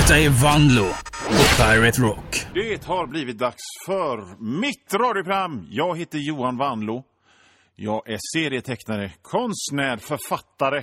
Detta är Vanlo på Pirate Rock. Det har blivit dags för mitt radioprogram. Jag heter Johan Vanlo. Jag är serietecknare, konstnär, författare,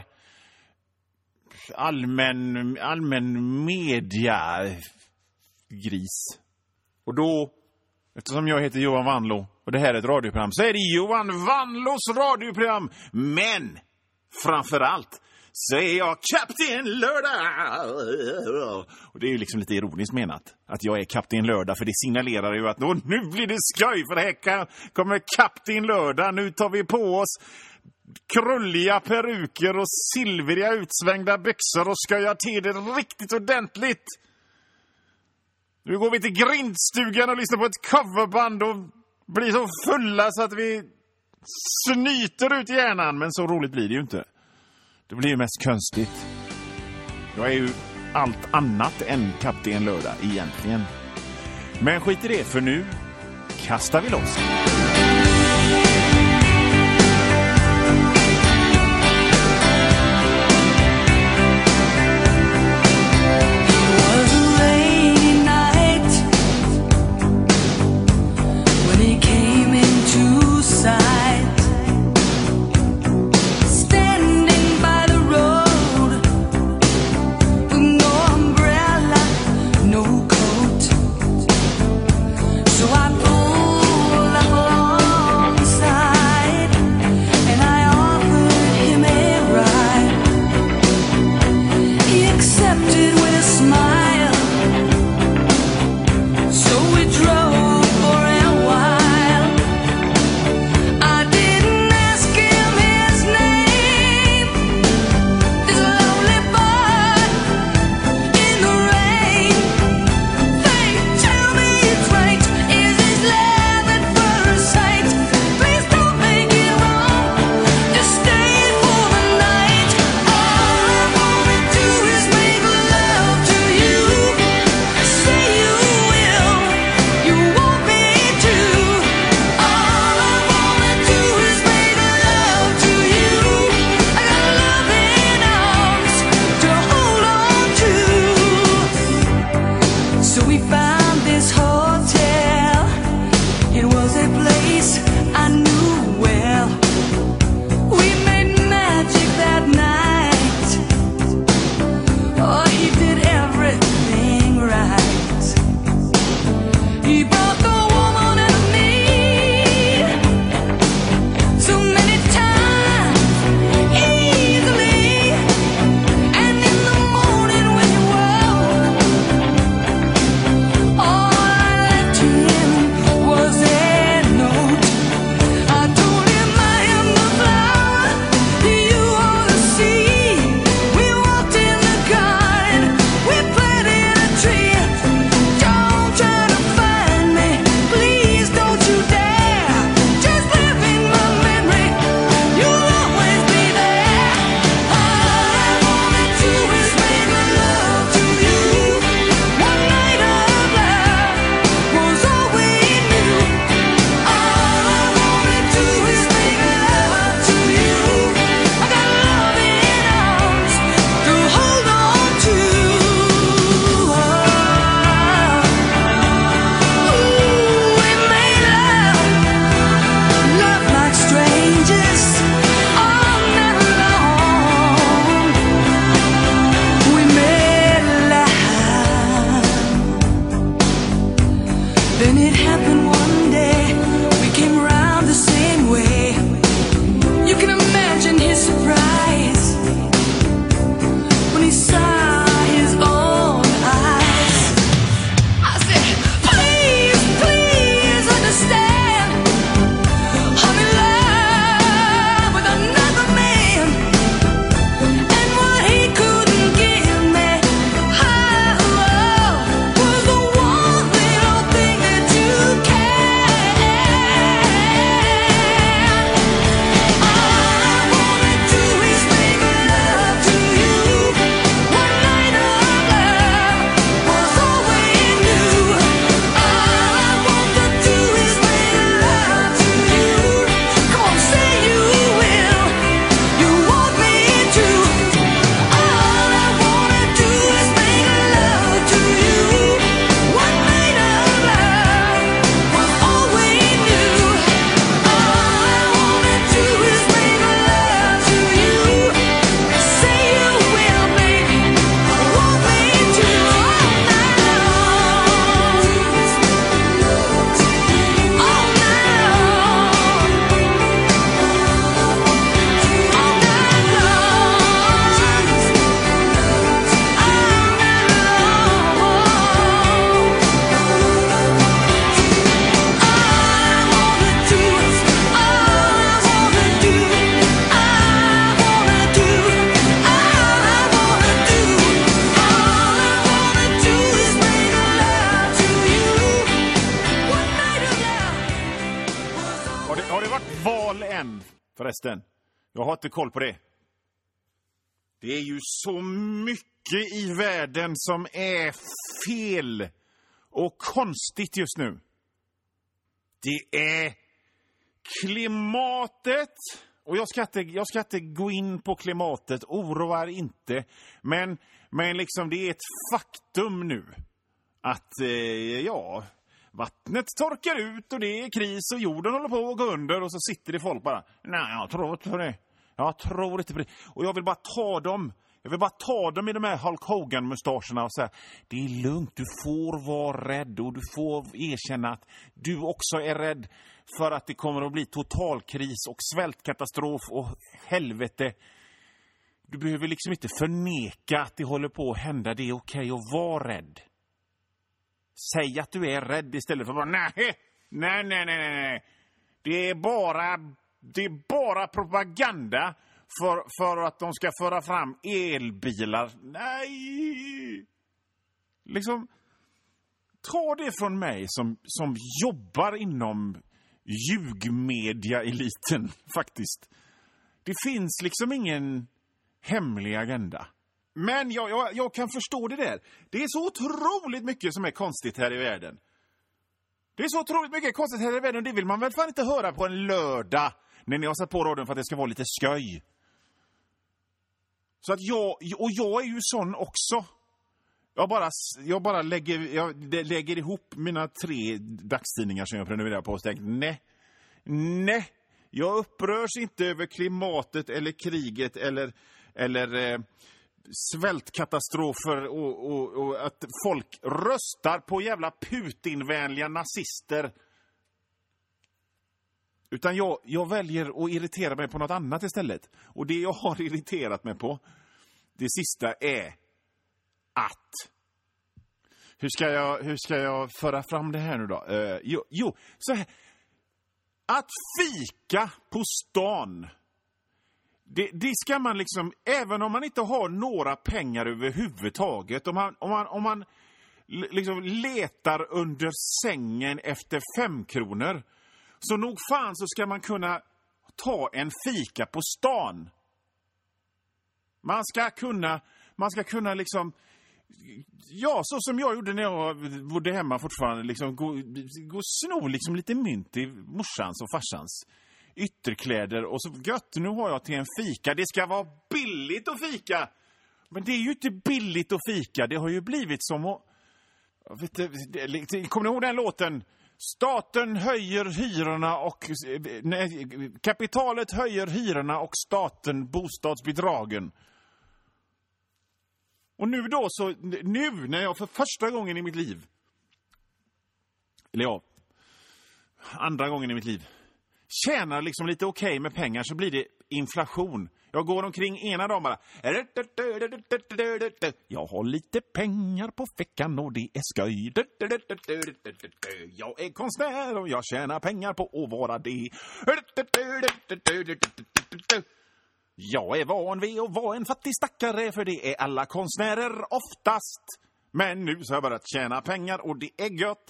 allmän media gris. Och då, eftersom jag heter Johan Vanlo och det här är ett radioprogram, så är det Johan Vanlos radioprogram. Men framförallt så är jag Kapten Lördag. Och det är ju liksom lite ironiskt menat att jag är Kapten Lördag, för det signalerar ju att nu blir det skoj, för här kommer Kapten Lördag. Nu tar vi på oss krulliga peruker och silveriga utsvängda byxor och skojar till det riktigt ordentligt. Nu går vi till grindstugan och lyssnar på ett coverband och blir så fulla så att vi snyter ut hjärnan. Men så roligt blir det ju inte. Det blir ju mest konstigt. Jag är ju allt annat än Kapten Lördag egentligen. Men skit i det, för nu kastar vi loss. So I pull up along förresten. Jag har inte koll på det. Det är ju så mycket i världen som är fel och konstigt just nu. Det är klimatet. Och jag ska inte gå in på klimatet, oroar inte. Men liksom det är ett faktum nu. Att vattnet torkar ut och det är kris och jorden håller på att gå under. Och så sitter det folk bara, nej jag tror inte på det. Jag tror inte på det. Och jag vill bara ta dem. Jag vill bara ta dem i de här Hulk Hogan-mustascherna och säga, det är lugnt, du får vara rädd och du får erkänna att du också är rädd för att det kommer att bli totalkris och svältkatastrof och helvete. Du behöver liksom inte förneka att det håller på att hända, det är okej att vara rädd. Säg att du är rädd istället för bara, nej. Det är bara propaganda för att de ska föra fram elbilar. Nej! Liksom, ta det från mig som jobbar inom ljugmedia-eliten, faktiskt. Det finns liksom ingen hemlig agenda. Men jag kan förstå det där. Det är så otroligt mycket som är konstigt här i världen. Det är så otroligt mycket konstigt här i världen och det vill man väl fan inte höra på en lördag när ni har satt på radion för att det ska vara lite skoj. Så att jag är ju sån också. Jag bara lägger ihop mina 3 dagstidningar som jag prenumererar på och tänker, nej. Jag upprörs inte över klimatet eller kriget eller svältkatastrofer och att folk röstar på jävla Putin-vänliga nazister. Utan jag väljer att irritera mig på något annat istället. Och det jag har irriterat mig på, det sista är att... Hur ska jag föra fram det här nu då? Så här. Att fika på stan... Det ska man liksom, även om man inte har några pengar överhuvudtaget, om man liksom letar under sängen efter 5 kronor, så nog fan så ska man kunna ta en fika på stan. Man ska kunna liksom, ja, så som jag gjorde när jag bodde hemma fortfarande, liksom gå och sno liksom lite mynt i morsans och farsans ytterkläder och så gött, nu har jag till en fika. Det ska vara billigt att fika. Men det är ju inte billigt att fika. Det har ju blivit som att... Kommer ni ihåg den låten? Staten höjer hyrorna och... Nej, kapitalet höjer hyrorna och staten bostadsbidragen. Och nu då så... Nu när jag för första gången i mitt liv... Eller ja... Andra gången i mitt liv... tjänar liksom lite okej med pengar så blir det inflation. Jag går omkring ena dagen bara. Jag har lite pengar på fickan och det är skoj. Jag är konstnär och jag tjänar pengar på att vara det. Jag är van vid att vara en fattig stackare för det är alla konstnärer oftast. Men nu så har jag börjat tjäna pengar och det är gött.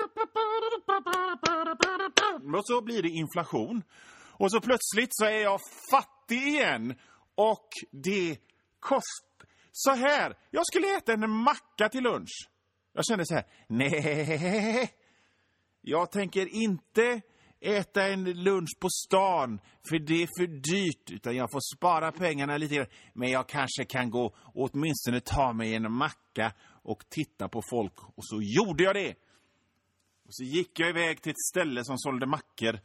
Och så blir det inflation. Och så plötsligt så är jag fattig igen. Och det kostar... Så här, jag skulle äta en macka till lunch. Jag kände så här, nej. Jag tänker inte äta en lunch på stan. För det är för dyrt. Utan jag får spara pengarna lite grann. Men jag kanske kan gå och åtminstone ta mig en macka och titta på folk. Och så gjorde jag det. Och så gick jag iväg till ett ställe som sålde mackor.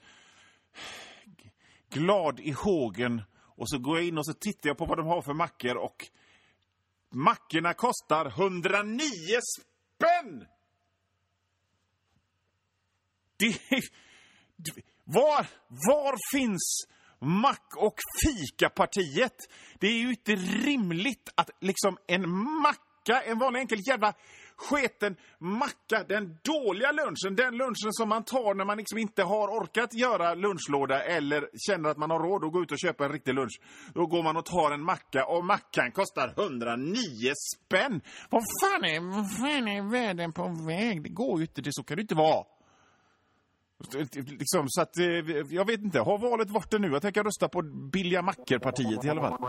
Glad i hågen. Och så går jag in och så tittar jag på vad de har för mackor. Och mackorna kostar 109 spänn! Var finns mack- och fikapartiet? Det är ju inte rimligt att liksom en macka, en vanlig enkel jävla sketen macka, den dåliga lunchen, den lunchen som man tar när man liksom inte har orkat göra lunchlåda eller känner att man har råd att gå ut och köpa en riktig lunch. Då går man och tar en macka och mackan kostar 109 spänn. Vad fan är världen på väg? Det går ju inte, det så kan det inte vara. Liksom, så att, jag vet inte, har valet varit det nu? Jag tänker rösta på Billiga Macker-partiet i alla fall.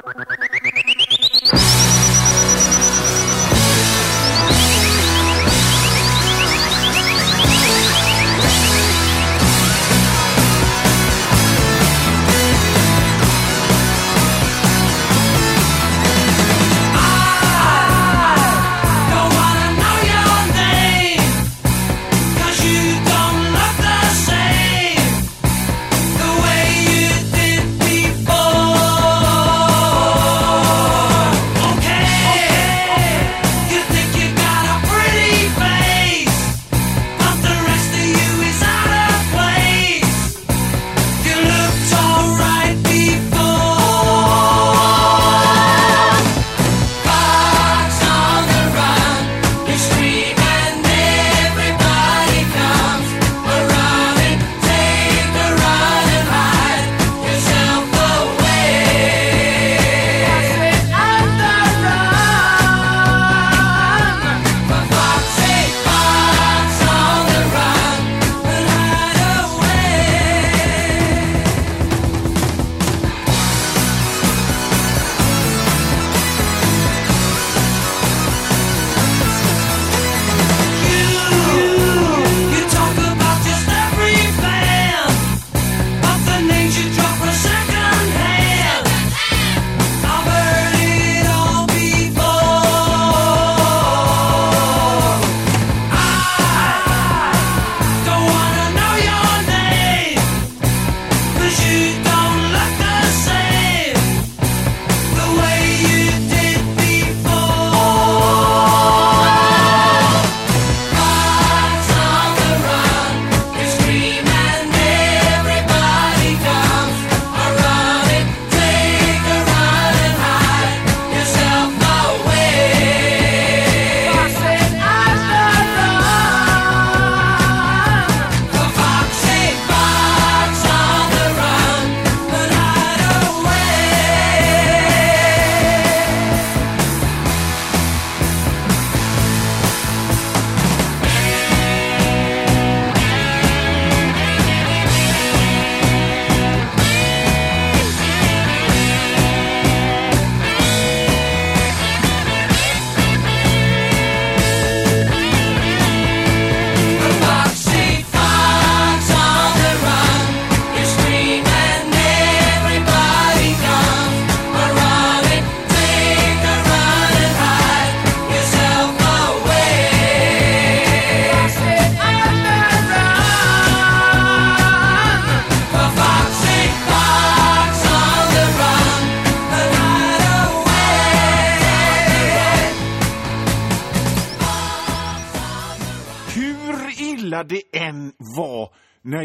Det än var när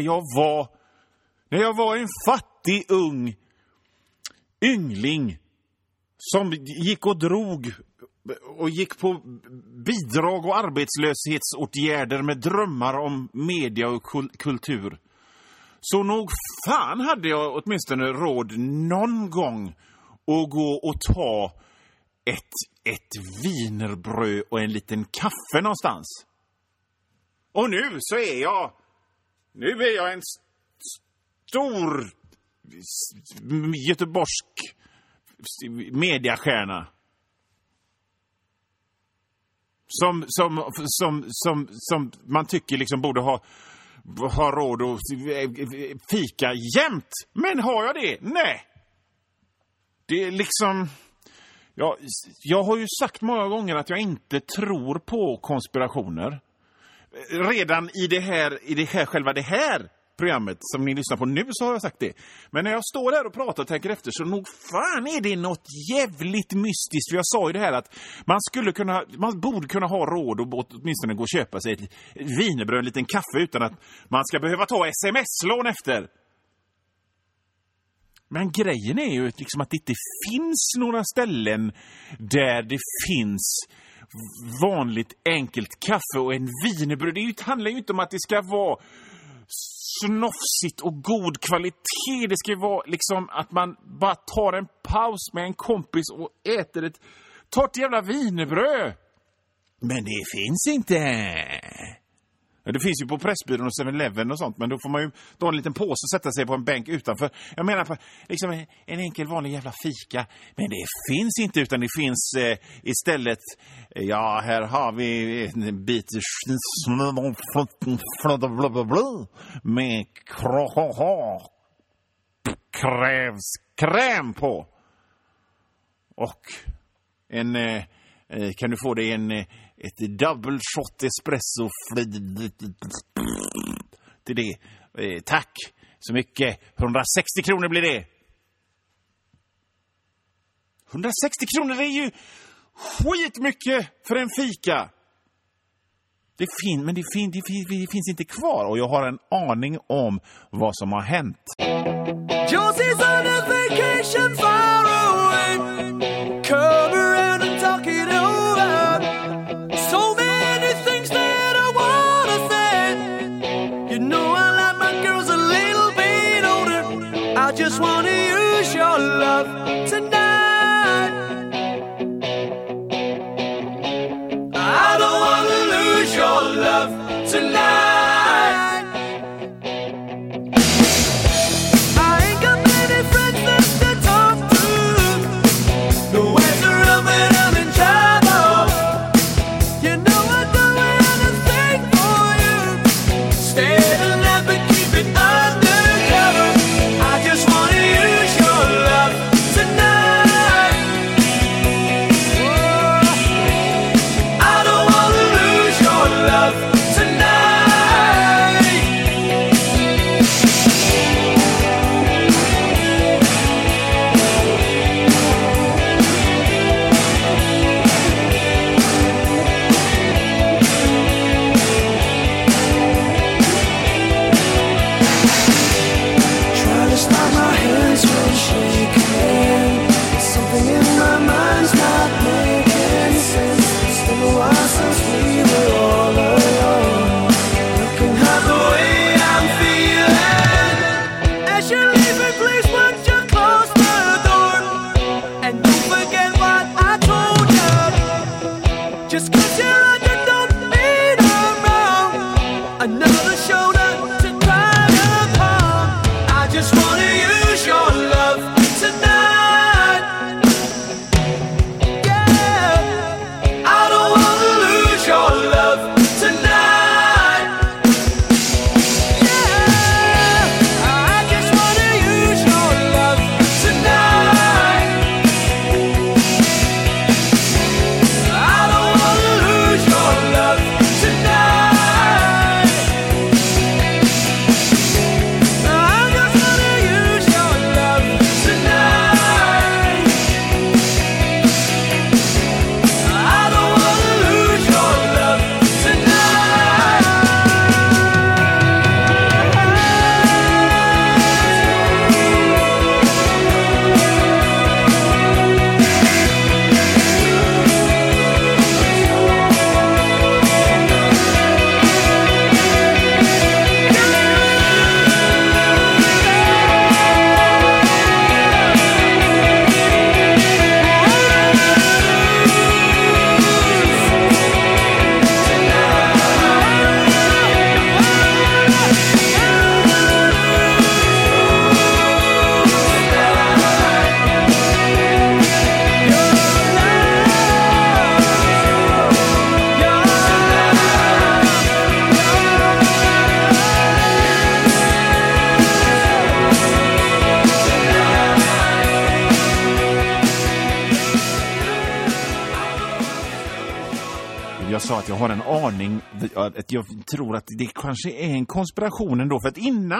jag var en fattig yngling som gick och drog och gick på bidrag och arbetslöshetsåtgärder med drömmar om media och kultur. Så nog fan hade jag åtminstone råd någon gång att gå och ta ett wienerbröd och en liten kaffe någonstans. Och nu så är jag en stor göteborgsk mediastjärna. Som man tycker liksom borde ha råd att fika jämt. Men har jag det? Nej. Det är liksom... Jag har ju sagt många gånger att jag inte tror på konspirationer. Redan i det här programmet som ni lyssnar på nu så har jag sagt det. Men när jag står här och pratar och tänker efter så nog fan är det något jävligt mystiskt. För jag sa ju det här att man borde kunna ha råd och åtminstone gå och köpa sig ett wienerbröd, en liten kaffe utan att man ska behöva ta sms-lån efter. Men grejen är ju liksom att det inte finns några ställen där det finns vanligt enkelt kaffe och en wienerbröd. Det handlar ju inte om att det ska vara snofsigt och god kvalitet. Det ska vara liksom att man bara tar en paus med en kompis och äter ett torrt jävla wienerbröd. Men det finns inte. Det finns ju på Pressbyrån och 7-Eleven och sånt, men då får man ju ta en liten påse och sätta sig på en bänk utanför. Jag menar på liksom en enkel vanlig jävla fika. Men det finns inte, utan det finns istället, ja, här har vi en bit med krävskräm på. Och kan du få det ett double shot espresso till det. Tack så mycket. 160 kronor blir det. 160 kronor, det är ju skitmycket för en fika. Det finns inte kvar, och jag har en aning om vad som har hänt. Josie's on a vacation far away. Come around and talk it over. So many things that I wanna say. You know I like my girls a little bit older. I just wanna use your love tonight. I don't wanna lose your love tonight. Jag sa att jag har en aning, att jag tror att det kanske är en konspiration ändå. För att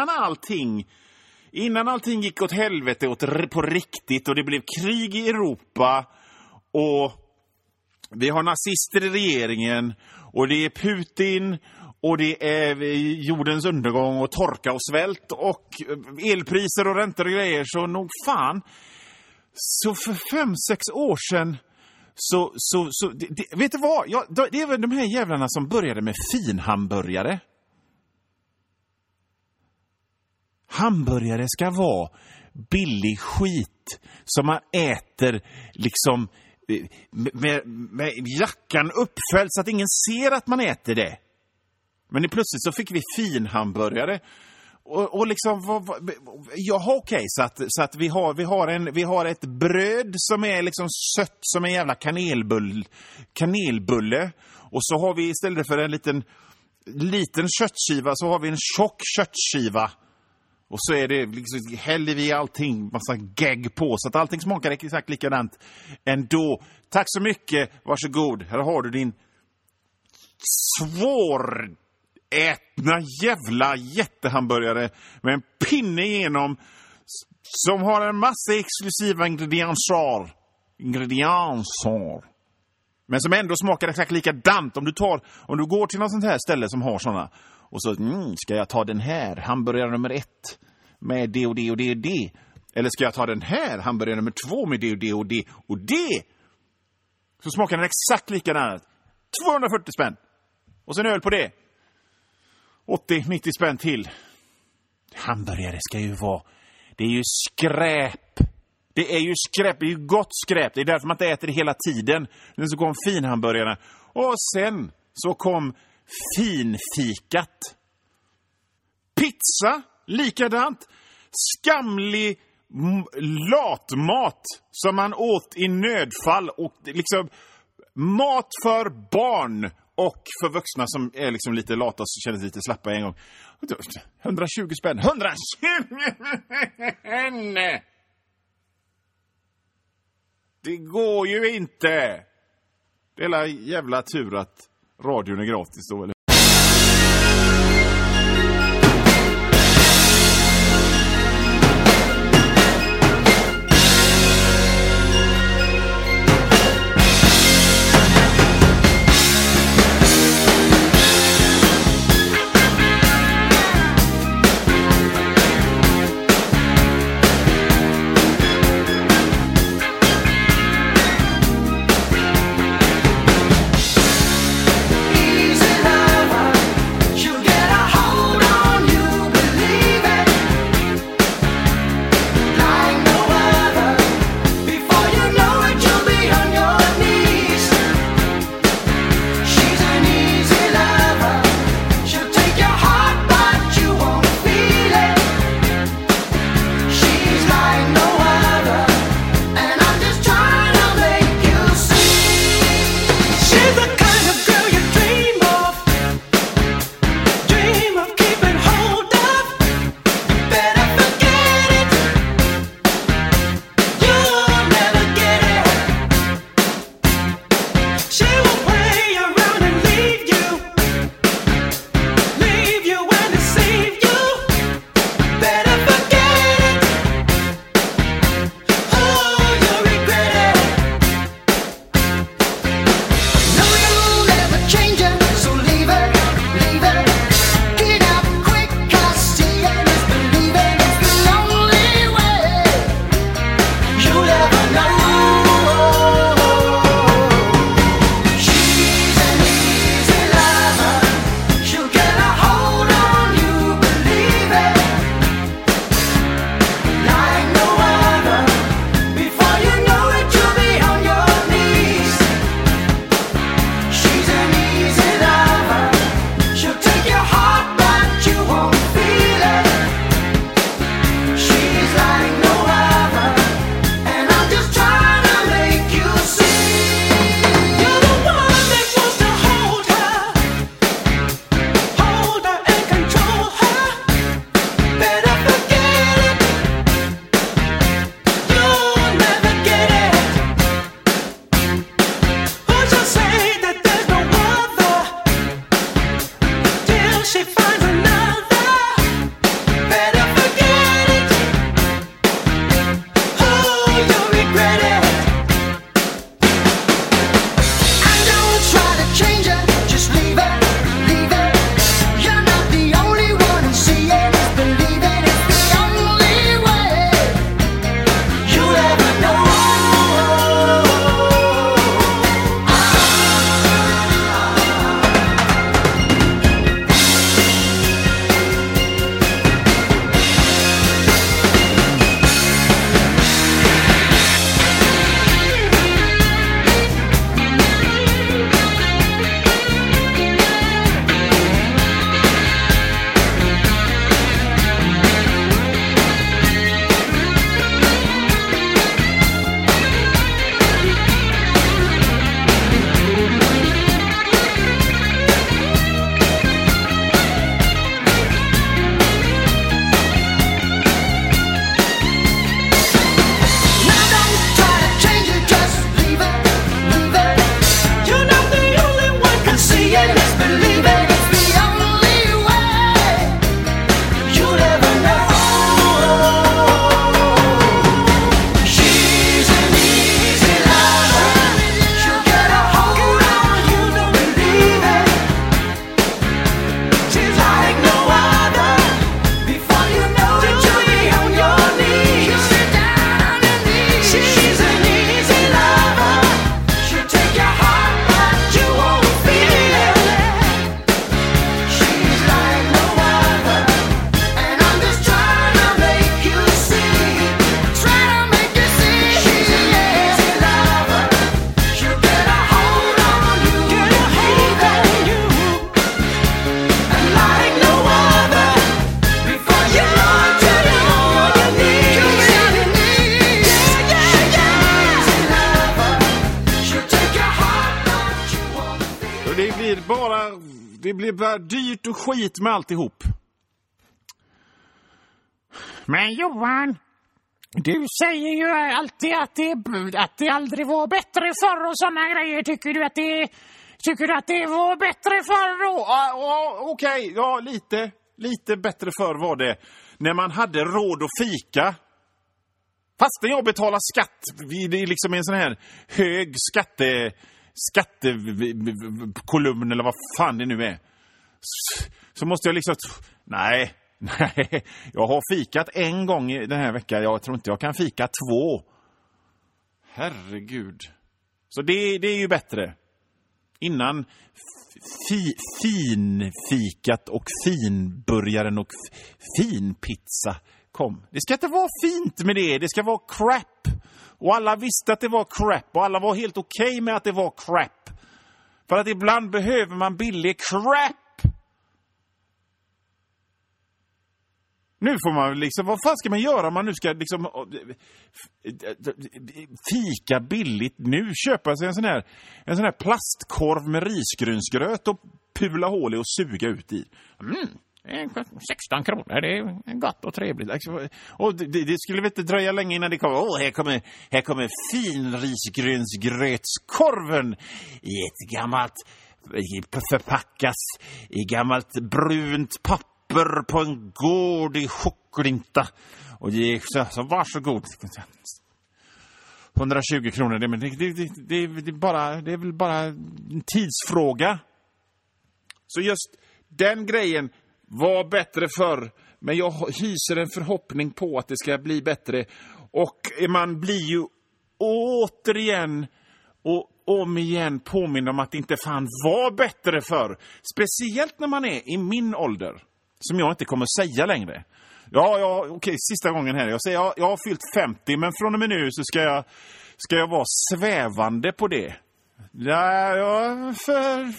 innan allting gick åt helvete på riktigt och det blev krig i Europa och vi har nazister i regeringen och det är Putin och det är jordens undergång och torka och svält och elpriser och räntor och grejer, så nog fan. Så för 5-6 år sedan vet du vad? Det är väl de här jävlarna som började med finhamburgare. Hamburgare ska vara billig skit som man äter liksom med jackan uppfälld så att ingen ser att man äter det. Men plötsligt så fick vi finhamburgare. Och liksom, jaha okej, så att vi har ett bröd som är liksom sött som en jävla kanelbulle. Och så har vi istället för en liten köttskiva så har vi en tjock köttskiva. Och så är det liksom, häller vi allting, massa gegg på så att allting smakar exakt likadant ändå. Tack så mycket, varsågod. Här har du din svårätna jävla jättehamburgare med en pinne igenom som har en massa exklusiva ingredienser. Men som ändå smakar exakt likadant. Om du går till något sånt här ställe som har såna och så ska jag ta den här hamburgare nummer 1 med det och det och det och det. Eller ska jag ta den här hamburgare nummer 2 med det och det och det och det. Så smakar den exakt likadant. 240 spänn. Och sen öl på det. 80-90 spänn till. Hamburgare ska ju vara... Det är ju skräp. Det är ju skräp. Det är ju gott skräp. Det är därför man inte äter det hela tiden. Men så kom finhamburgarna. Och sen så kom finfikat. Pizza. Likadant. Skamlig latmat som man åt i nödfall. Och liksom mat för barn. Och för vuxna som är liksom lite lata och känner sig lite slappa en gång. 120 spänn. 120 spänn! Det går ju inte. Det är jävla tur att radion är gratis då, eller? Easy now. blir bara dyrt och skit med alltihop. Men Johan, du säger ju alltid att det aldrig var bättre förr och såna grejer. Tycker du att det var bättre förr då? Okej, ja, lite bättre förr var det. När man hade råd att fika. Fast när jag betalar skatt, det är liksom en sån här hög skattekolumn eller vad fan det nu är. Så måste jag liksom... Nej, jag har fikat en gång i den här veckan. Jag tror inte jag kan fika 2. Herregud. Så det är ju bättre. Innan finfikat och finburgaren och finpizza kom. Det ska inte vara fint med det. Det ska vara crap. Och alla visste att det var crap. Och alla var helt okej med att det var crap. För att ibland behöver man billig crap. Nu får man liksom, vad fan ska man göra om man nu ska liksom fika billigt? Nu köpa sig en sån här plastkorv med risgrynsgröt och pula hål i och suga ut i. 16 kronor, det är gott och trevligt. Och det skulle väl inte dröja länge innan det kommer. Här kommer finrisgrynsgrötskorven i ett gammalt, förpackas i gammalt brunt papper på en gård i Chocklinta. Och det är så varsågod. 120 kronor, det är väl bara en tidsfråga. Så just den grejen var bättre förr, men jag hyser en förhoppning på att det ska bli bättre. Och man blir ju återigen och om igen påminna om att det inte fan var bättre förr. Speciellt när man är i min ålder, som jag inte kommer säga längre. Okej, sista gången här. Jag säger jag har fyllt 50, men från och med nu så ska jag vara svävande på det. Ja, för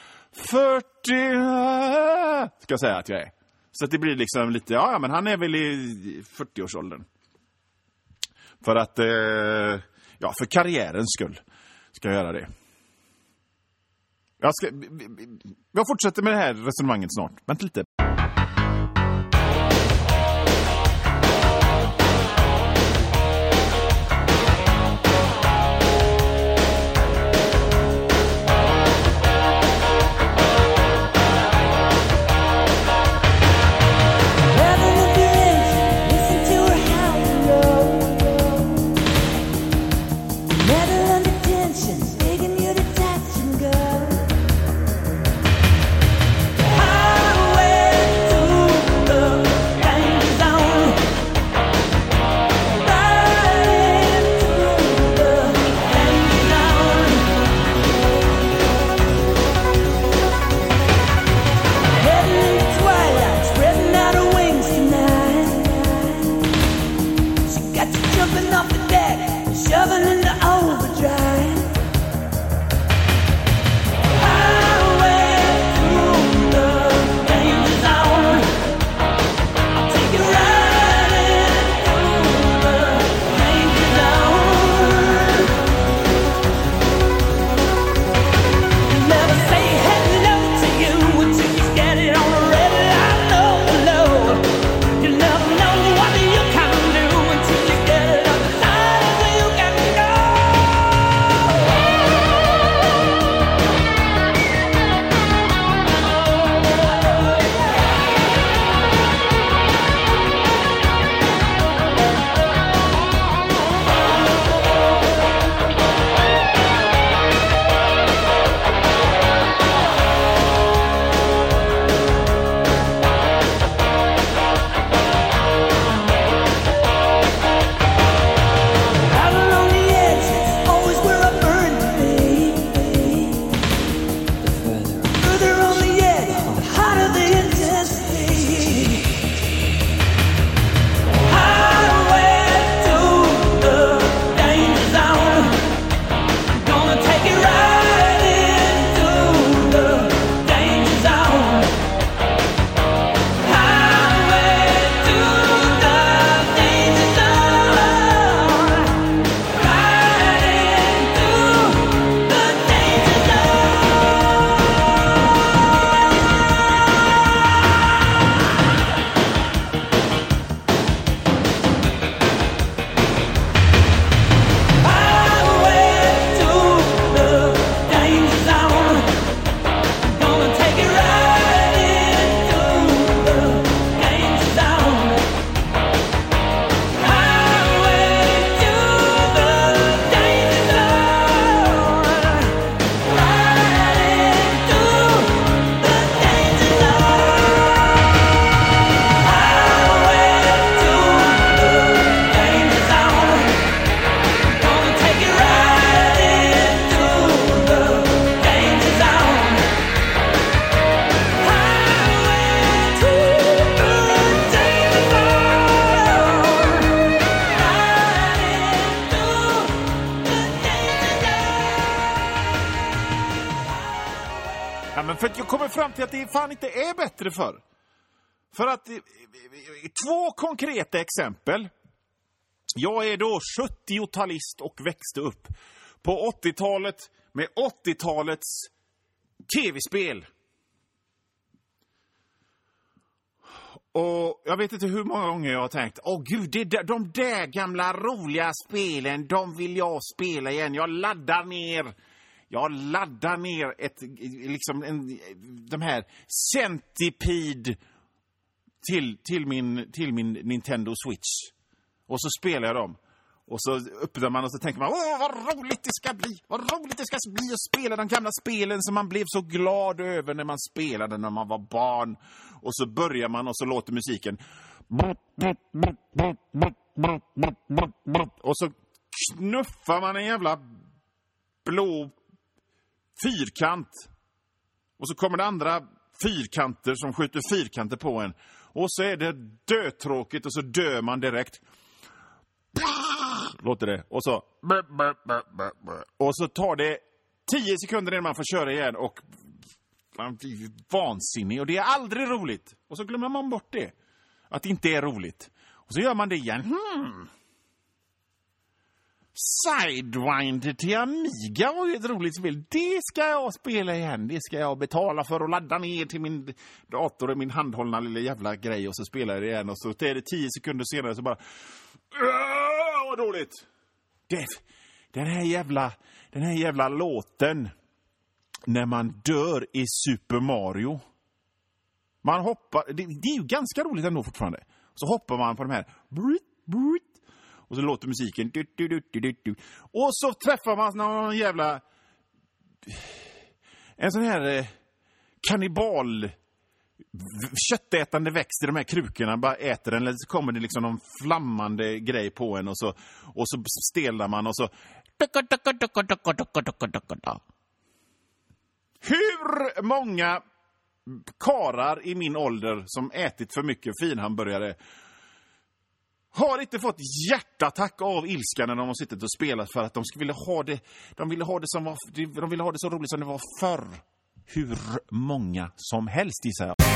40 ska jag säga att jag är. Så att det blir liksom lite, men han är väl i 40-årsåldern. För att för karriärens skull ska jag göra det. Jag fortsätter med det här resonemanget snart. Vänta lite. Highway Men för att jag kommer fram till att det fan inte är bättre förr. För att, 2 konkreta exempel. Jag är då 70-talist och växte upp på 80-talet med 80-talets tv-spel. Och jag vet inte hur många gånger jag har tänkt, gud, de där gamla roliga spelen, de vill jag spela igen. Jag laddar ner de här Centipede till min Nintendo Switch. Och så spelar jag dem. Och så öppnar man och så tänker man, vad roligt det ska bli. Vad roligt det ska bli att spela de gamla spelen som man blev så glad över när man spelade när man var barn. Och så börjar man och så låter musiken. Och så knuffar man en jävla blå fyrkant. Och så kommer det andra fyrkanter som skjuter fyrkanter på en. Och så är det dötråkigt och så dör man direkt. Låter det. Och så tar det 10 sekunder innan man får köra igen och man blir vansinnig. Och det är aldrig roligt. Och så glömmer man bort det. Att det inte är roligt. Och så gör man det igen. Sidewinder till Amiga var ju ett roligt spel. Det ska jag spela igen. Det ska jag betala för och ladda ner till min dator och min handhållna lilla jävla grej. Och så spelar jag det igen. Och så är det 10 sekunder senare så bara... vad dåligt. Den här jävla låten när man dör i Super Mario. Man hoppar... Det är ju ganska roligt ändå fortfarande. Så hoppar man på de här... Och så låter musiken. Och så träffar man någon jävla... En sån här kannibal... köttätande växt i de här krukorna. Bara äter den. Eller så kommer det liksom någon flammande grej på en. Och så stelar man och så... Hur många karar i min ålder som ätit för mycket finhamburgare har inte fått hjärtattack av ilska när de har suttit och spelat för att de ville ha det så roligt som det var förr. Hur många som helst, gissar jag.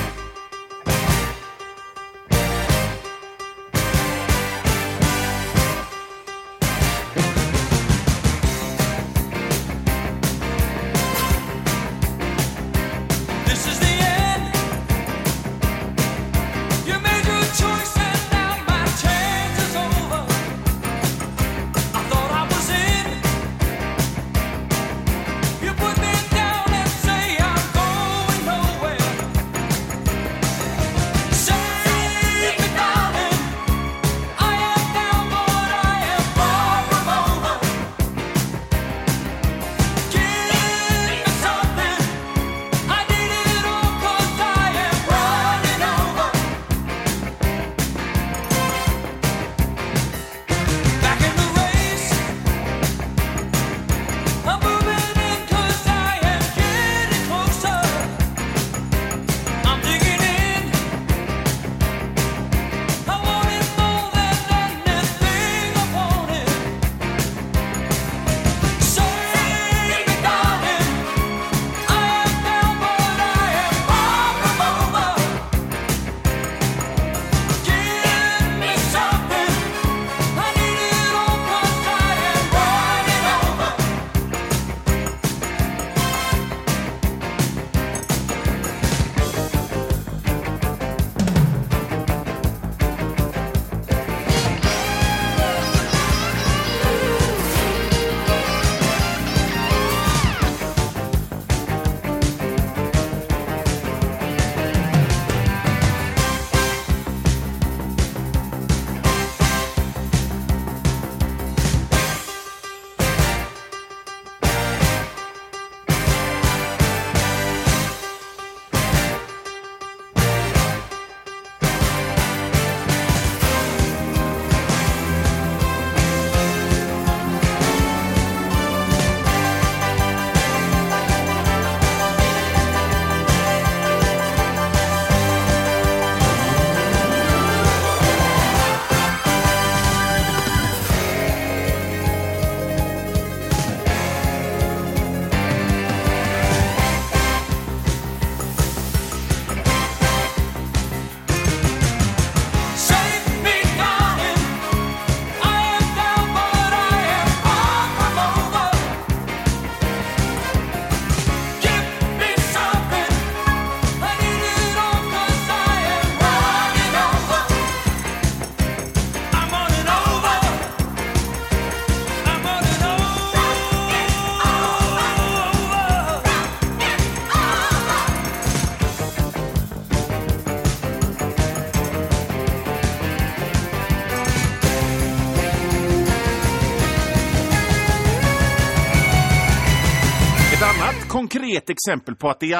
ett konkret exempel på att det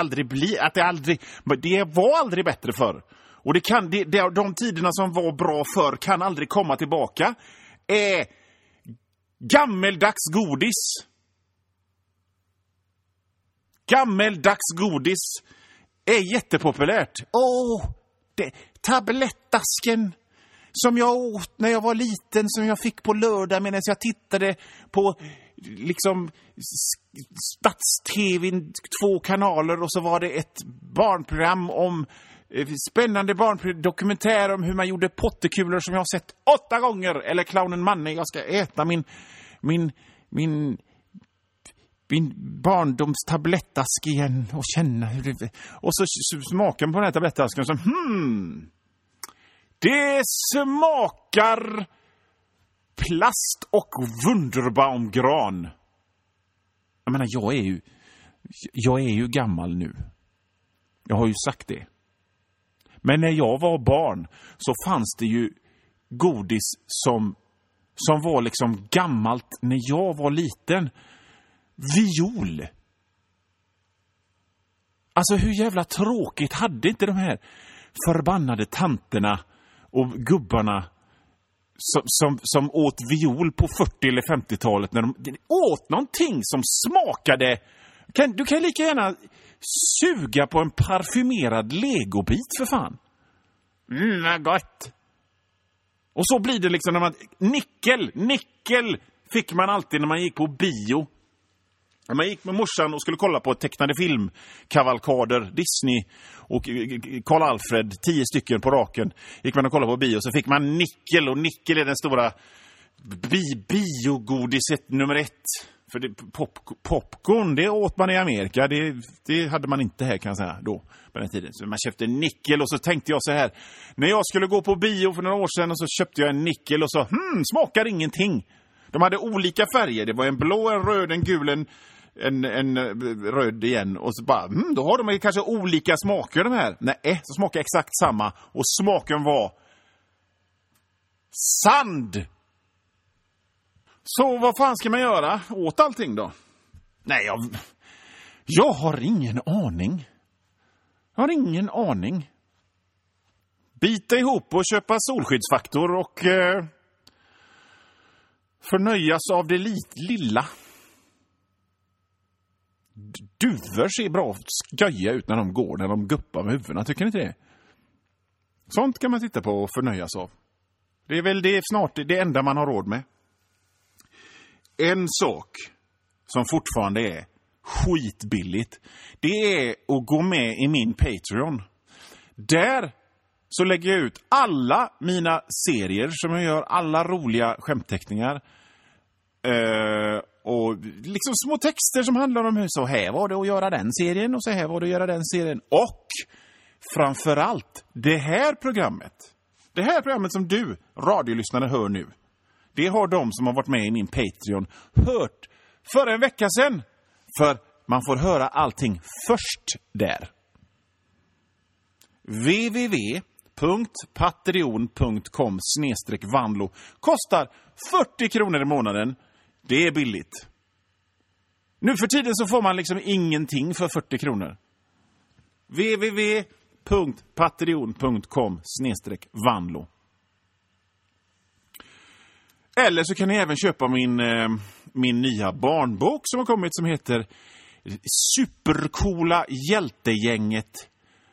var aldrig bättre förr. Och de tiderna som var bra förr kan aldrig komma tillbaka. Gammeldags godis. Gammeldags godis är jättepopulärt. Tablettasken som jag åt när jag var liten, som jag fick på lördag medan jag tittade på liksom Stats-TV, 2 kanaler, och så var det ett barnprogram om spännande dokumentär om hur man gjorde pottekulor som jag har sett 8 gånger, eller Clownen Manne, jag ska äta min barndomstablettask igen och känna hur det... Och så smaken på den här tablettasken som det smakar plast och Wunderbaumgran. Jag menar, jag är ju gammal nu. Jag har ju sagt det. Men när jag var barn så fanns det ju godis som var liksom gammalt när jag var liten. Viol. Alltså hur jävla tråkigt hade inte de här förbannade tanterna och gubbarna som åt viol på 40- eller 50-talet när de åt någonting som smakade... Du kan lika gärna suga på en parfymerad legobit för fan. Vad gott. Och så blir det liksom när man... Nickel fick man alltid när man gick på bio. När man gick med morsan och skulle kolla på tecknade filmkavalkader, Disney och Karl Alfred, 10 stycken på raken. Gick man och kollade på bio så fick man nickel, och nickel är den stora biogodiset nummer 1. För popcorn, det åt man i Amerika. Det hade man inte här, kan jag säga, då på den tiden. Så man köpte nickel, och så tänkte jag så här. När jag skulle gå på bio för några år sedan, och så köpte jag en nickel och så, smakar ingenting. De hade olika färger. Det var en blå, en röd, en gul, en röd igen. Och så bara, då har de kanske olika smaker de här. Nej, så smakar exakt samma. Och smaken var sand. Så vad fan ska man göra åt allting då? Nej, jag har ingen aning. Bita ihop och köpa solskyddsfaktor och förnöjas av det lilla. Duvor ser bra skoja ut när de går, när de guppar med huvudena, tycker ni inte det? Sånt kan man titta på och förnöjas av. Det är väl snart det enda man har råd med. En sak som fortfarande är skitbilligt, det är att gå med i min Patreon. Där så lägger jag ut alla mina serier som jag gör, alla roliga skämtteckningar. Och liksom små texter som handlar om hur så här var det att göra den serien och så här var det att göra den serien. Och framförallt det här programmet som du radiolyssnare hör nu. Det har de som har varit med i min Patreon hört för en vecka sedan. För man får höra allting först där. www.patreon.com/vanlo kostar 40 kronor i månaden. Det är billigt. Nu för tiden så får man liksom ingenting för 40 kronor. www.patreon.com/vanlo. Eller så kan ni även köpa min nya barnbok som har kommit, som heter Supercoola hjältegänget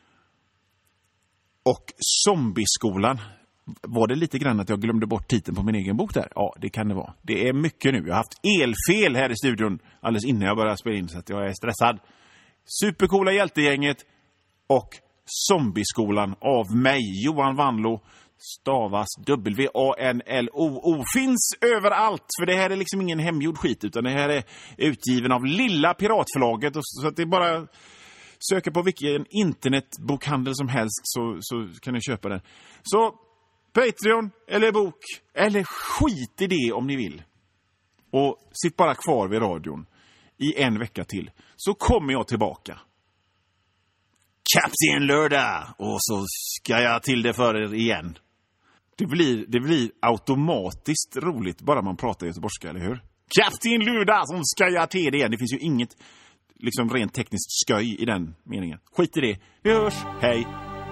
och zombieskolan. Var det lite grann att jag glömde bort titeln på min egen bok där? Ja, det kan det vara. Det är mycket nu. Jag har haft elfel här i studion alldeles innan jag började spela in, så att jag är stressad. Supercoola hjältegänget och zombieskolan av mig, Johan Vanlo. Stavas WANLOO. Finns överallt, för det här är liksom ingen hemgjord skit, utan det här är utgiven av Lilla Piratförlaget, så att det är bara söka på vilken internetbokhandel som helst så kan ni köpa den. Så Patreon eller bok, eller skit i det om ni vill. Och sitt bara kvar vid radion i en vecka till, så kommer jag tillbaka. Kapten Lördag, och så ska jag till det för er igen. Det blir automatiskt roligt bara man pratar göteborgska, eller hur? Kapten Lördag som ska jag till det igen. Det finns ju inget liksom rent tekniskt sköj i den meningen. Skit i det. Vi hörs. Hej!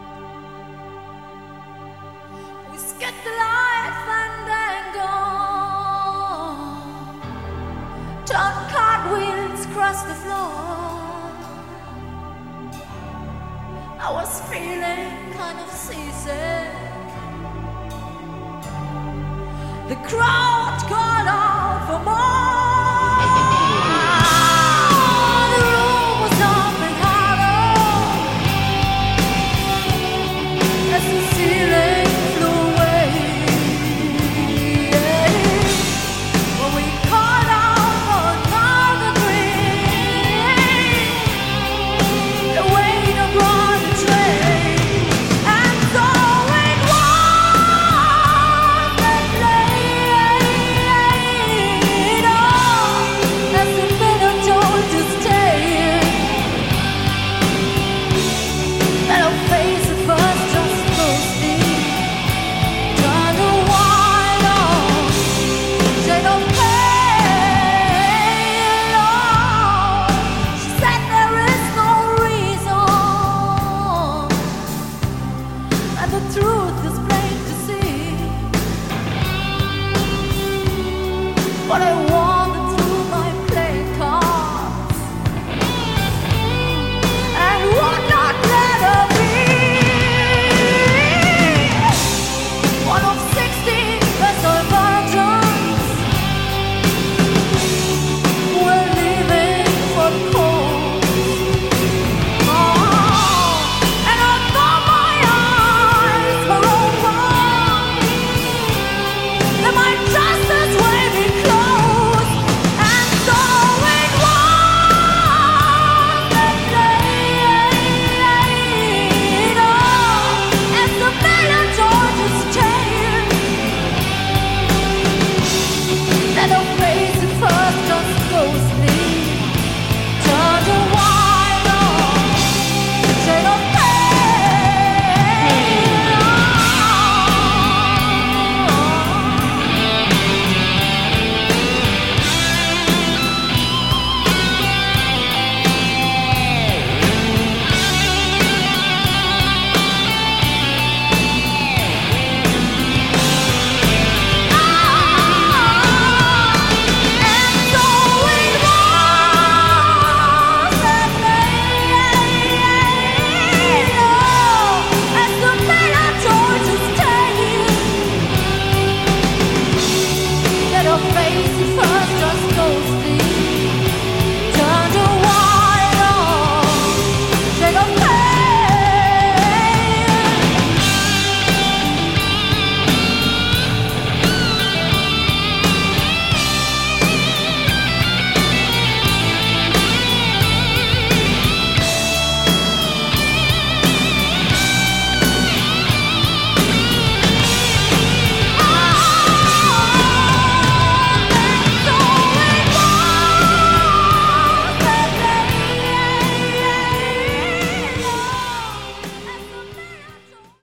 We skipped the lights and then gone. Turn cartwheels across the floor. I was feeling kind of seasick. The crowd called out for more.